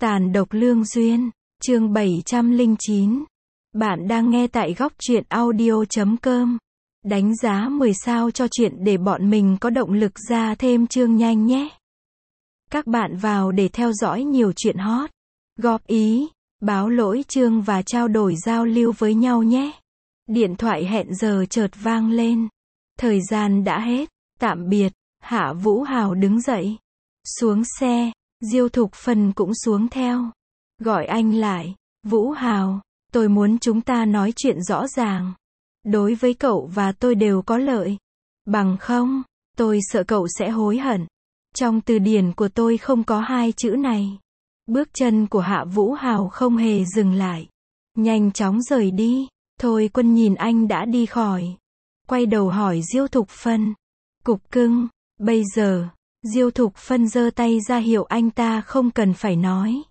Tàn độc lương duyên, chương 709. Bạn đang nghe tại góc truyện audio.com. Đánh giá 10 sao cho chuyện để bọn mình có động lực ra thêm chương nhanh nhé. Các bạn vào để theo dõi nhiều chuyện hot, góp ý, báo lỗi chương và trao đổi giao lưu với nhau nhé. Điện thoại hẹn giờ chợt vang lên. Thời gian đã hết, tạm biệt. Hạ Vũ Hào đứng dậy, xuống xe. Diêu Thục Phân cũng xuống theo. Gọi anh lại. Vũ Hào, tôi muốn chúng ta nói chuyện rõ ràng. Đối với cậu và tôi đều có lợi. Bằng không, tôi sợ cậu sẽ hối hận. Trong từ điển của tôi không có hai chữ này. Bước chân của Hạ Vũ Hào không hề dừng lại. Nhanh chóng rời đi. Thôi Quân nhìn anh đã đi khỏi. Quay đầu hỏi Diêu Thục Phân. Cục cưng, bây giờ... Diêu Thục Phân giơ tay ra hiệu anh ta không cần phải nói.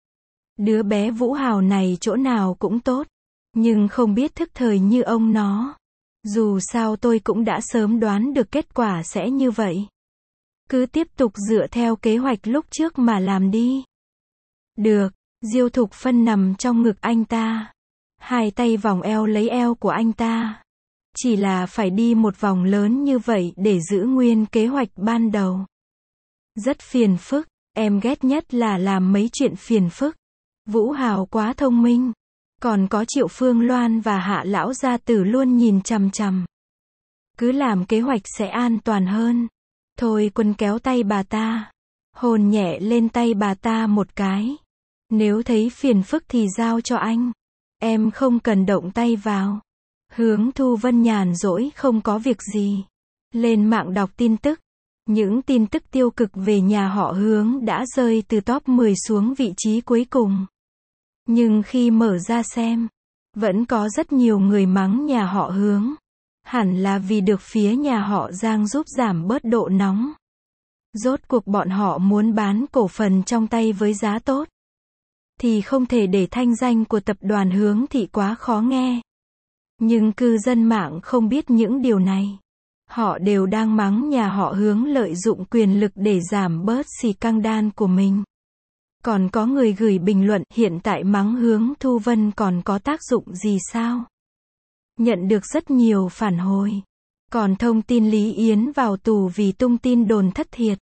Đứa bé Vũ Hào này chỗ nào cũng tốt, nhưng không biết thức thời như ông nó. Dù sao tôi cũng đã sớm đoán được kết quả sẽ như vậy. Cứ tiếp tục dựa theo kế hoạch lúc trước mà làm đi. Được, Diêu Thục Phân nằm trong ngực anh ta. Hai tay vòng eo lấy eo của anh ta. Chỉ là phải đi một vòng lớn như vậy để giữ nguyên kế hoạch ban đầu. Rất phiền phức, em ghét nhất là làm mấy chuyện phiền phức. Vũ Hào quá thông minh. Còn có Triệu Phương Loan và Hạ Lão gia tử luôn nhìn chằm chằm. Cứ làm kế hoạch sẽ an toàn hơn. Thôi Quân kéo tay bà ta. Hôn nhẹ lên tay bà ta một cái. Nếu thấy phiền phức thì giao cho anh. Em không cần động tay vào. Hướng Thu Vân nhàn rỗi không có việc gì. Lên mạng đọc tin tức. Những tin tức tiêu cực về nhà họ Hướng đã rơi từ top 10 xuống vị trí cuối cùng. Nhưng khi mở ra xem, vẫn có rất nhiều người mắng nhà họ Hướng. Hẳn là vì được phía nhà họ Giang giúp giảm bớt độ nóng. Rốt cuộc bọn họ muốn bán cổ phần trong tay với giá tốt. Thì không thể để thanh danh của tập đoàn Hướng Thị quá khó nghe. Nhưng cư dân mạng không biết những điều này. Họ đều đang mắng nhà họ Hướng lợi dụng quyền lực để giảm bớt xì căng đan của mình. Còn có người gửi bình luận hiện tại mắng Hướng Thu Vân còn có tác dụng gì sao? Nhận được rất nhiều phản hồi. Còn thông tin Lý Yến vào tù vì tung tin đồn thất thiệt.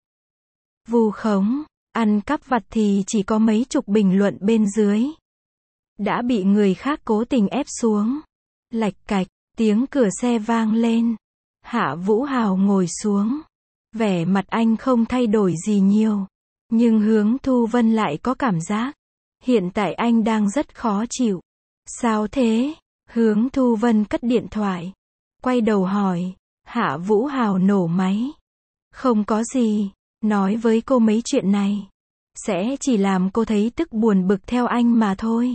Vu khống, ăn cắp vặt thì chỉ có mấy chục bình luận bên dưới. Đã bị người khác cố tình ép xuống. Lạch cạch, tiếng cửa xe vang lên. Hạ Vũ Hào ngồi xuống. Vẻ mặt anh không thay đổi gì nhiều. Nhưng Hướng Thu Vân lại có cảm giác. Hiện tại anh đang rất khó chịu. Sao thế? Hướng Thu Vân cất điện thoại. Quay đầu hỏi. Hạ Vũ Hào nổ máy. Không có gì. Nói với cô mấy chuyện này. Sẽ chỉ làm cô thấy tức buồn bực theo anh mà thôi.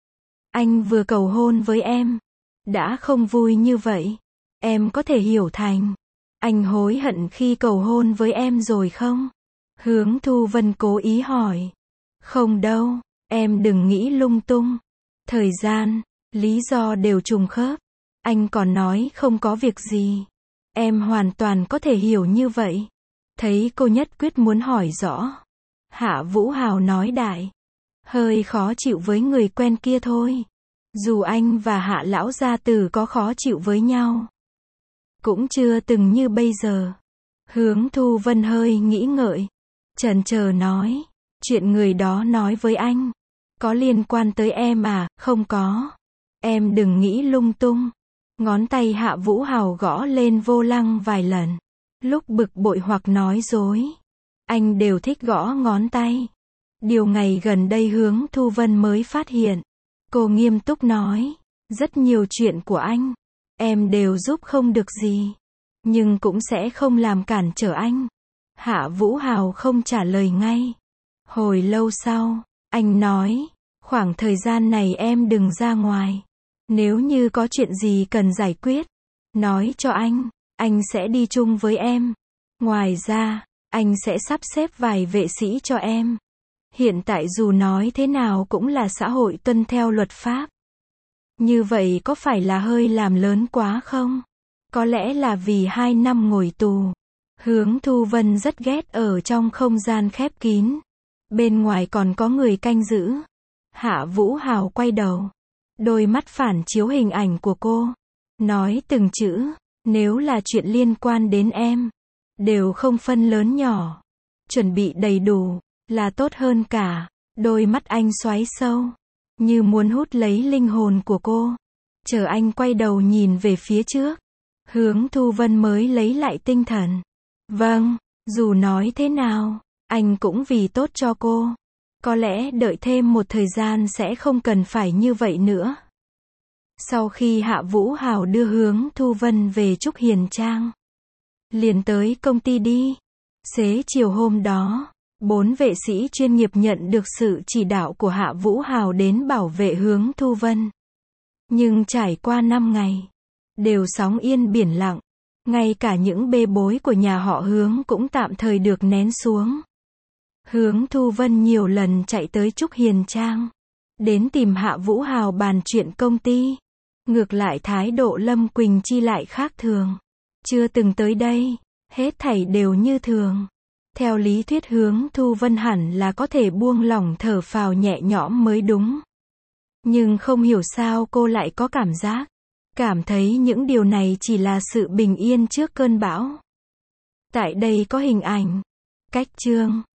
Anh vừa cầu hôn với em. Đã không vui như vậy. Em có thể hiểu thành. Anh hối hận khi cầu hôn với em rồi không? Hướng Thu Vân cố ý hỏi. Không đâu, em đừng nghĩ lung tung. Thời gian, lý do đều trùng khớp. Anh còn nói không có việc gì. Em hoàn toàn có thể hiểu như vậy. Thấy cô nhất quyết muốn hỏi rõ. Hạ Vũ Hào nói đại. Hơi khó chịu với người quen kia thôi. Dù anh và Hạ Lão gia tử có khó chịu với nhau. Cũng chưa từng như bây giờ. Hướng Thu Vân hơi nghĩ ngợi. Chần chờ nói. Chuyện người đó nói với anh. Có liên quan tới em à? Không có. Em đừng nghĩ lung tung. Ngón tay Hạ Vũ Hào gõ lên vô lăng vài lần. Lúc bực bội hoặc nói dối. Anh đều thích gõ ngón tay. Điều ngày gần đây Hướng Thu Vân mới phát hiện. Cô nghiêm túc nói. Rất nhiều chuyện của anh. Em đều giúp không được gì. Nhưng cũng sẽ không làm cản trở anh. Hạ Vũ Hào không trả lời ngay. Hồi lâu sau, anh nói. Khoảng thời gian này em đừng ra ngoài. Nếu như có chuyện gì cần giải quyết. Nói cho anh sẽ đi chung với em. Ngoài ra, anh sẽ sắp xếp vài vệ sĩ cho em. Hiện tại dù nói thế nào cũng là xã hội tuân theo luật pháp. Như vậy có phải là hơi làm lớn quá không? Có lẽ là vì 2 năm ngồi tù. Hướng Thu Vân rất ghét ở trong không gian khép kín. Bên ngoài còn có người canh giữ. Hạ Vũ Hào quay đầu. Đôi mắt phản chiếu hình ảnh của cô. Nói từng chữ, nếu là chuyện liên quan đến em, đều không phân lớn nhỏ. Chuẩn bị đầy đủ, là tốt hơn cả. Đôi mắt anh xoáy sâu, như muốn hút lấy linh hồn của cô. Chờ anh quay đầu nhìn về phía trước. Hướng Thu Vân mới lấy lại tinh thần. Vâng, dù nói thế nào, anh cũng vì tốt cho cô. Có lẽ đợi thêm một thời gian sẽ không cần phải như vậy nữa. Sau khi Hạ Vũ Hào đưa Hướng Thu Vân về Trúc Hiền Trang, liền tới công ty đi. Xế chiều hôm đó, 4 vệ sĩ chuyên nghiệp nhận được sự chỉ đạo của Hạ Vũ Hào đến bảo vệ Hướng Thu Vân. Nhưng trải qua 5 ngày, đều sóng yên biển lặng. Ngay cả những bê bối của nhà họ Hướng cũng tạm thời được nén xuống. Hướng Thu Vân nhiều lần chạy tới Trúc Hiền Trang, đến tìm Hạ Vũ Hào bàn chuyện công ty. Ngược lại thái độ Lâm Quỳnh Chi lại khác thường. Chưa từng tới đây, hết thảy đều như thường. Theo lý thuyết Hướng Thu Vân hẳn là có thể buông lỏng thở phào nhẹ nhõm mới đúng. Nhưng không hiểu sao cô lại có cảm thấy những điều này chỉ là sự bình yên trước cơn bão. Tại đây có hình ảnh. Cách chương